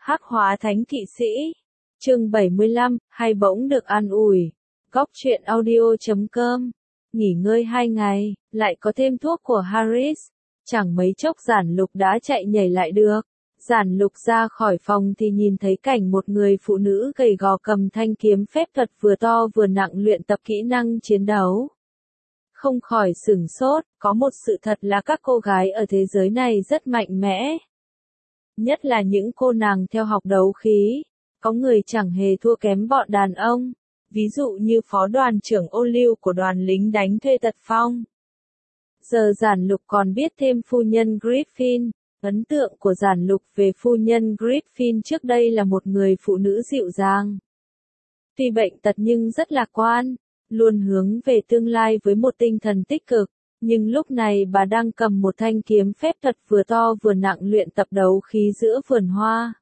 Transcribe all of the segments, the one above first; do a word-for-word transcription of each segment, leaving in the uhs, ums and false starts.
Hắc hóa thánh kỵ sĩ. Chương bảy mươi lăm, hay bỗng được an ủi. Góc truyện audio chấm com. Nghỉ ngơi hai ngày, lại có thêm thuốc của Harris. Chẳng mấy chốc Giản Lục đã chạy nhảy lại được. Giản Lục ra khỏi phòng thì nhìn thấy cảnh một người phụ nữ gầy gò cầm thanh kiếm phép thuật vừa to vừa nặng luyện tập kỹ năng chiến đấu. Không khỏi sửng sốt, có một sự thật là các cô gái ở thế giới này rất mạnh mẽ. Nhất là những cô nàng theo học đấu khí. Có người chẳng hề thua kém bọn đàn ông. Ví dụ như phó đoàn trưởng ô liu của đoàn lính đánh thuê Tật Phong. Giờ Giản Lục còn biết thêm phu nhân Griffin. Ấn tượng của Giản Lục về phu nhân Griffin trước đây là một người phụ nữ dịu dàng. Tuy bệnh tật nhưng rất lạc quan, luôn hướng về tương lai với một tinh thần tích cực. Nhưng lúc này bà đang cầm một thanh kiếm phép thuật vừa to vừa nặng luyện tập đấu khí giữa vườn hoa.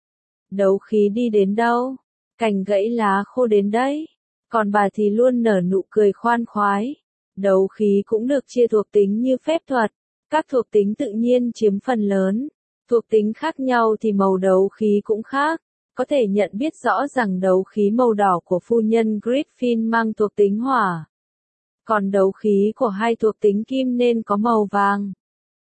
Đấu khí đi đến đâu? Cành gãy lá khô đến đấy. Còn bà thì luôn nở nụ cười khoan khoái. Đấu khí cũng được chia thuộc tính như phép thuật. Các thuộc tính tự nhiên chiếm phần lớn. Thuộc tính khác nhau thì màu đấu khí cũng khác. Có thể nhận biết rõ rằng đấu khí màu đỏ của phu nhân Griffin mang thuộc tính hỏa. Còn đấu khí của hai thuộc tính kim nên có màu vàng.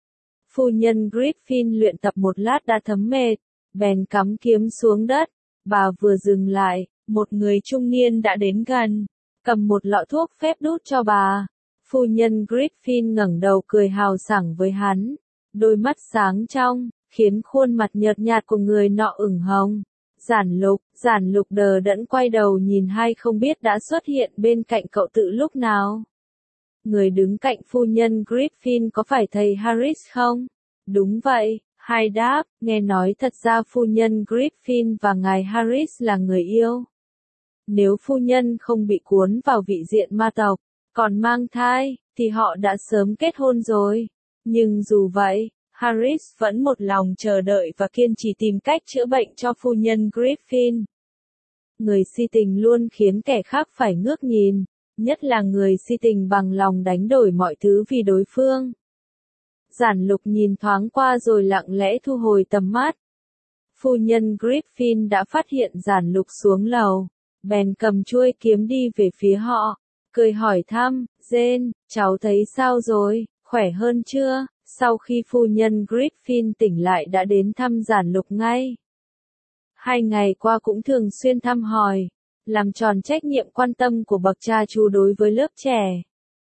Phu nhân Griffin luyện tập một lát đã thấm mệt, bèn cắm kiếm xuống đất. Bà vừa dừng lại, một người trung niên đã đến gần, cầm một lọ thuốc phép đút cho bà. Phu nhân Griffin ngẩng đầu cười hào sảng với hắn, đôi mắt sáng trong, khiến khuôn mặt nhợt nhạt của người nọ ửng hồng. Giản Lục, Giản Lục đờ đẫn quay đầu nhìn hai không biết đã xuất hiện bên cạnh cậu tự lúc nào. Người đứng cạnh phu nhân Griffin có phải thầy Harris không? Đúng vậy, hai đáp, nghe nói thật ra phu nhân Griffin và ngài Harris là người yêu. Nếu phu nhân không bị cuốn vào vị diện ma tộc, còn mang thai, thì họ đã sớm kết hôn rồi. Nhưng dù vậy, Harris vẫn một lòng chờ đợi và kiên trì tìm cách chữa bệnh cho phu nhân Griffin. Người si tình luôn khiến kẻ khác phải ngước nhìn, nhất là người si tình bằng lòng đánh đổi mọi thứ vì đối phương. Giản Lục nhìn thoáng qua rồi lặng lẽ thu hồi tầm mắt. Phu nhân Griffin đã phát hiện Giản Lục xuống lầu, bèn cầm chuôi kiếm đi về phía họ, cười hỏi thăm, Jane, cháu thấy sao rồi, khỏe hơn chưa? Sau khi phu nhân Griffin tỉnh lại đã đến thăm Giản Lục ngay. Hai ngày qua cũng thường xuyên thăm hỏi, làm tròn trách nhiệm quan tâm của bậc cha chú đối với lớp trẻ.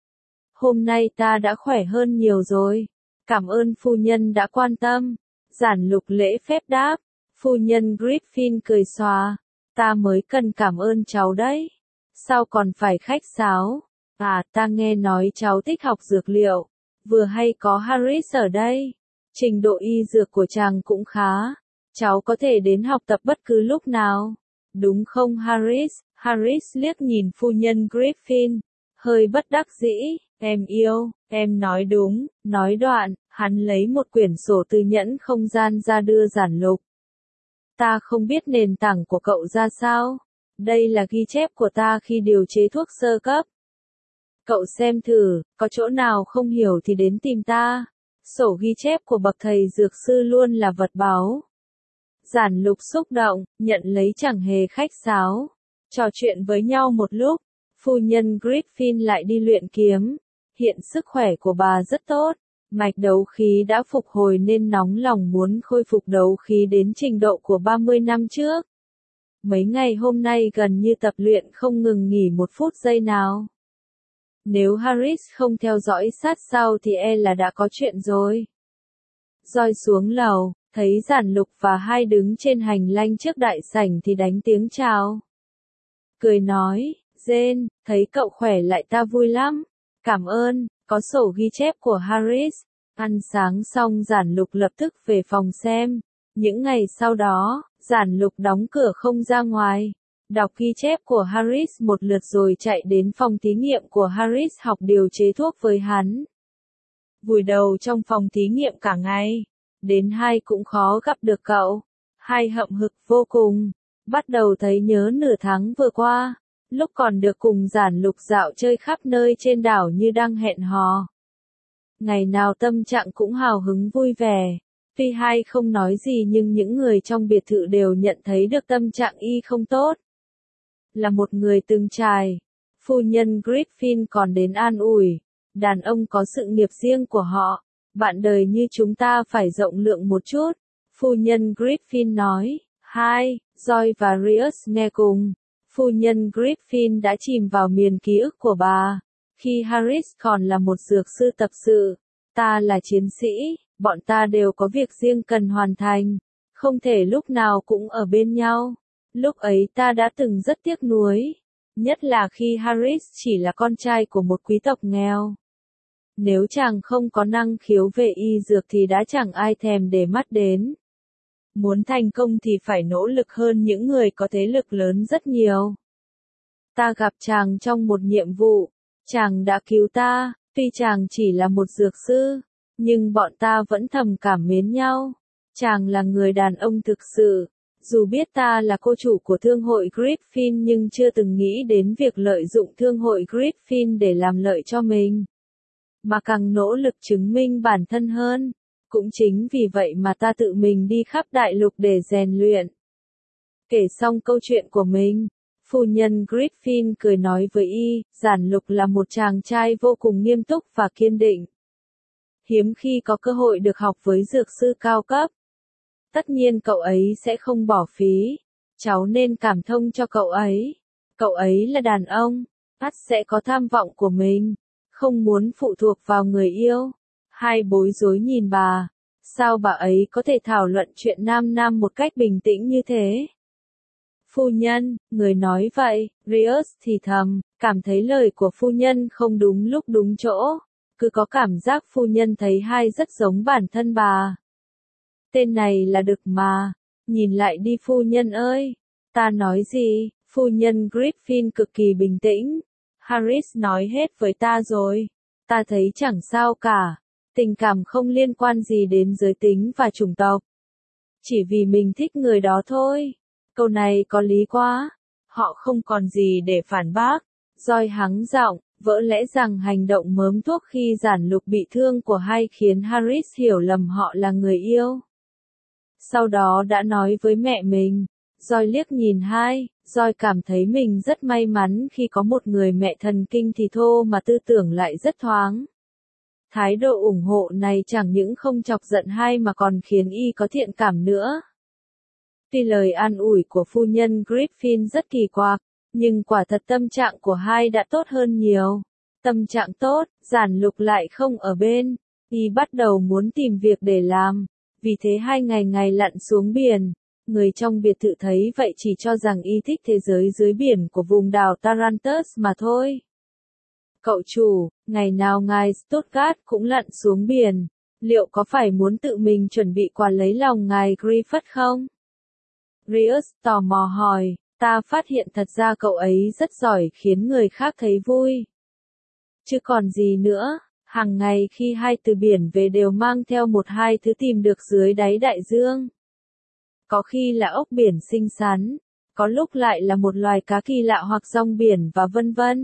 Hôm nay ta đã khỏe hơn nhiều rồi. Cảm ơn phu nhân đã quan tâm. Giản Lục lễ phép đáp. Phu nhân Griffin cười xòa. Ta mới cần cảm ơn cháu đấy. Sao còn phải khách sáo? À, ta nghe nói cháu thích học dược liệu. Vừa hay có Harris ở đây. Trình độ y dược của chàng cũng khá. Cháu có thể đến học tập bất cứ lúc nào. Đúng không Harris? Harris liếc nhìn phu nhân Griffin. Hơi bất đắc dĩ. Em yêu, em nói đúng. Nói đoạn, hắn lấy một quyển sổ từ nhẫn không gian ra đưa Giản Lục. Ta không biết nền tảng của cậu ra sao. Đây là ghi chép của ta khi điều chế thuốc sơ cấp. Cậu xem thử, có chỗ nào không hiểu thì đến tìm ta. Sổ ghi chép của bậc thầy dược sư luôn là vật báu. Giản Lục xúc động, nhận lấy chẳng hề khách sáo. Trò chuyện với nhau một lúc, phu nhân Griffin lại đi luyện kiếm. Hiện sức khỏe của bà rất tốt, mạch đấu khí đã phục hồi nên nóng lòng muốn khôi phục đấu khí đến trình độ của ba mươi năm trước. Mấy ngày hôm nay gần như tập luyện không ngừng nghỉ một phút giây nào. Nếu Harris không theo dõi sát sao thì e là đã có chuyện rồi. Roi xuống lầu, thấy Giản Lục và hai đứng trên hành lang trước đại sảnh thì đánh tiếng chào. Cười nói, Jane, thấy cậu khỏe lại ta vui lắm. Cảm ơn, có sổ ghi chép của Harris. Ăn sáng xong Giản Lục lập tức về phòng xem. Những ngày sau đó, Giản Lục đóng cửa không ra ngoài. Đọc ghi chép của Harris một lượt rồi chạy đến phòng thí nghiệm của Harris học điều chế thuốc với hắn. Vùi đầu trong phòng thí nghiệm cả ngày. Đến hai cũng khó gặp được cậu. Hai hậm hực vô cùng. Bắt đầu thấy nhớ nửa tháng vừa qua. Lúc còn được cùng Giản Lục dạo chơi khắp nơi trên đảo như đang hẹn hò. Ngày nào tâm trạng cũng hào hứng vui vẻ. Tuy hai không nói gì nhưng những người trong biệt thự đều nhận thấy được tâm trạng y không tốt. Là một người từng trải, phu nhân Griffin còn đến an ủi, đàn ông có sự nghiệp riêng của họ, bạn đời như chúng ta phải rộng lượng một chút, phu nhân Griffin nói. Hai, Joy và Rius nghe cùng. Phu nhân Griffin đã chìm vào miền ký ức của bà. Khi Harris còn là một dược sư tập sự, ta là chiến sĩ, bọn ta đều có việc riêng cần hoàn thành, không thể lúc nào cũng ở bên nhau. Lúc ấy ta đã từng rất tiếc nuối, nhất là khi Harris chỉ là con trai của một quý tộc nghèo. Nếu chàng không có năng khiếu về y dược thì đã chẳng ai thèm để mắt đến. Muốn thành công thì phải nỗ lực hơn những người có thế lực lớn rất nhiều. Ta gặp chàng trong một nhiệm vụ, chàng đã cứu ta, tuy chàng chỉ là một dược sư, nhưng bọn ta vẫn thầm cảm mến nhau. Chàng là người đàn ông thực sự, dù biết ta là cô chủ của thương hội Griffin nhưng chưa từng nghĩ đến việc lợi dụng thương hội Griffin để làm lợi cho mình, mà càng nỗ lực chứng minh bản thân hơn. Cũng chính vì vậy mà ta tự mình đi khắp đại lục để rèn luyện. Kể xong câu chuyện của mình, phu nhân Griffin cười nói với y, Giản Lục là một chàng trai vô cùng nghiêm túc và kiên định. Hiếm khi có cơ hội được học với dược sư cao cấp. Tất nhiên cậu ấy sẽ không bỏ phí, cháu nên cảm thông cho cậu ấy. Cậu ấy là đàn ông, ắt sẽ có tham vọng của mình, không muốn phụ thuộc vào người yêu. Hai bối rối nhìn bà, sao bà ấy có thể thảo luận chuyện nam nam một cách bình tĩnh như thế? Phu nhân, người nói vậy, Rius thì thầm, cảm thấy lời của phu nhân không đúng lúc đúng chỗ, cứ có cảm giác phu nhân thấy hai rất giống bản thân bà. Tên này là Đực mà, nhìn lại đi phu nhân ơi, ta nói gì, phu nhân Griffin cực kỳ bình tĩnh, Harris nói hết với ta rồi, ta thấy chẳng sao cả. Tình cảm không liên quan gì đến giới tính và chủng tộc. Chỉ vì mình thích người đó thôi. Câu này có lý quá. Họ không còn gì để phản bác. Joy hắng giọng, vỡ lẽ rằng hành động mớm thuốc khi Giản Lục bị thương của hai khiến Harris hiểu lầm họ là người yêu. Sau đó đã nói với mẹ mình. Joy liếc nhìn hai, Joy cảm thấy mình rất may mắn khi có một người mẹ thần kinh thì thô mà tư tưởng lại rất thoáng. Thái độ ủng hộ này chẳng những không chọc giận hai mà còn khiến y có thiện cảm nữa. Tuy lời an ủi của phu nhân Griffin rất kỳ quặc, nhưng quả thật tâm trạng của hai đã tốt hơn nhiều. Tâm trạng tốt, Giản Lục lại không ở bên, y bắt đầu muốn tìm việc để làm, vì thế hai ngày ngày lặn xuống biển. Người trong biệt thự thấy vậy chỉ cho rằng y thích thế giới dưới biển của vùng đảo Tarantus mà thôi. Cậu chủ, ngày nào ngài Stuttgart cũng lặn xuống biển, liệu có phải muốn tự mình chuẩn bị quà lấy lòng ngài Griffith không? Rius tò mò hỏi, ta phát hiện thật ra cậu ấy rất giỏi khiến người khác thấy vui. Chứ còn gì nữa, hàng ngày khi hai từ biển về đều mang theo một hai thứ tìm được dưới đáy đại dương. Có khi là ốc biển xinh xắn, có lúc lại là một loài cá kỳ lạ hoặc rong biển và vân vân.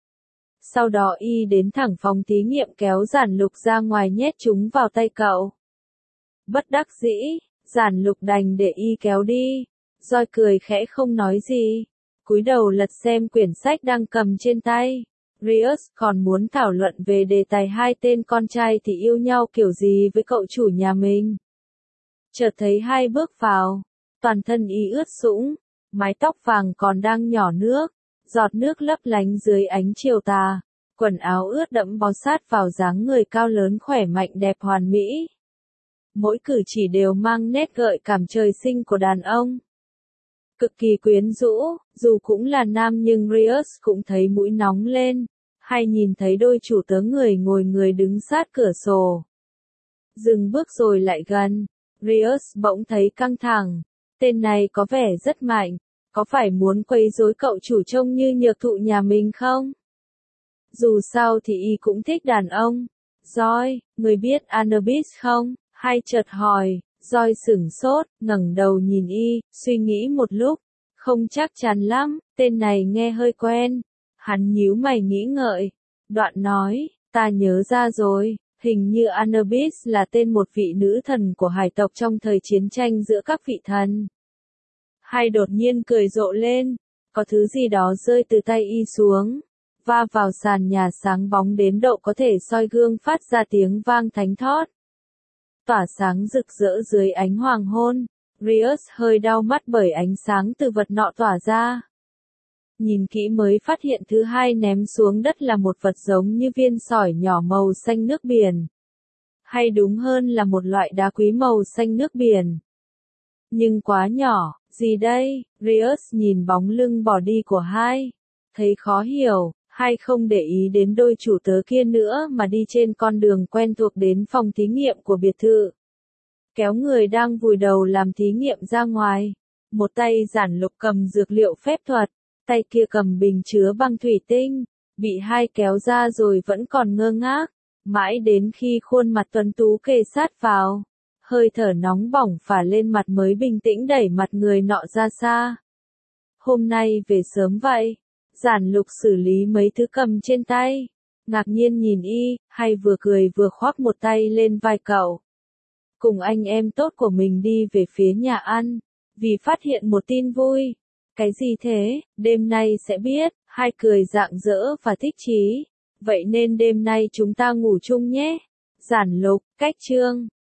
Sau đó y đến thẳng phòng thí nghiệm kéo Giản Lục ra ngoài nhét chúng vào tay cậu. Bất đắc dĩ, Giản Lục đành để y kéo đi. Joy cười khẽ không nói gì, cúi đầu lật xem quyển sách đang cầm trên tay. Rius còn muốn thảo luận về đề tài hai tên con trai thì yêu nhau kiểu gì với cậu chủ nhà mình. Chợt thấy hai bước vào, toàn thân y ướt sũng, mái tóc vàng còn đang nhỏ nước, giọt nước lấp lánh dưới ánh chiều tà, quần áo ướt đẫm bó sát vào dáng người cao lớn khỏe mạnh đẹp hoàn mỹ. Mỗi cử chỉ đều mang nét gợi cảm trời sinh của đàn ông. Cực kỳ quyến rũ, dù cũng là nam nhưng Rius cũng thấy mũi nóng lên, hay nhìn thấy đôi chủ tớ người ngồi người đứng sát cửa sổ. Dừng bước rồi lại gần, Rius bỗng thấy căng thẳng, tên này có vẻ rất mạnh, có phải muốn quấy rối cậu chủ trông như nhược thụ nhà mình không? Dù sao thì y cũng thích đàn ông. Joy, người biết Anubis không? Hay chợt hỏi. Joy sửng sốt, ngẩng đầu nhìn y, suy nghĩ một lúc, không chắc chắn lắm, tên này nghe hơi quen. Hắn nhíu mày nghĩ ngợi, đoạn nói, ta nhớ ra rồi, Hình như Anubis là tên một vị nữ thần của hải tộc trong thời chiến tranh giữa các vị thần. Hai đột nhiên cười rộ lên, có thứ gì đó rơi từ tay y xuống, va vào sàn nhà sáng bóng đến độ có thể soi gương phát ra tiếng vang thánh thót. Tỏa sáng rực rỡ dưới ánh hoàng hôn, Rios hơi đau mắt bởi ánh sáng từ vật nọ tỏa ra. Nhìn kỹ mới phát hiện thứ hai ném xuống đất là một vật giống như viên sỏi nhỏ màu xanh nước biển. Hay đúng hơn là một loại đá quý màu xanh nước biển. Nhưng quá nhỏ, gì đây? Rios nhìn bóng lưng bỏ đi của hai. Thấy khó hiểu, hai không để ý đến đôi chủ tớ kia nữa mà đi trên con đường quen thuộc đến phòng thí nghiệm của biệt thự. Kéo người đang vùi đầu làm thí nghiệm ra ngoài. Một tay giản lục cầm dược liệu phép thuật, tay kia cầm bình chứa băng thủy tinh. Bị hai kéo ra rồi vẫn còn ngơ ngác. Mãi đến khi khuôn mặt tuấn tú kề sát vào, hơi thở nóng bỏng phả lên mặt mới bình tĩnh đẩy mặt người nọ ra xa. Hôm nay về sớm vậy? Giản lục xử lý mấy thứ cầm trên tay. Ngạc nhiên nhìn y, hay vừa cười vừa khoác một tay lên vai cậu. Cùng anh em tốt của mình đi về phía nhà ăn, vì phát hiện một tin vui. Cái gì thế? Đêm nay sẽ biết. Hai cười rạng rỡ và thích chí. Vậy nên đêm nay chúng ta ngủ chung nhé. Giản lục, cách chương.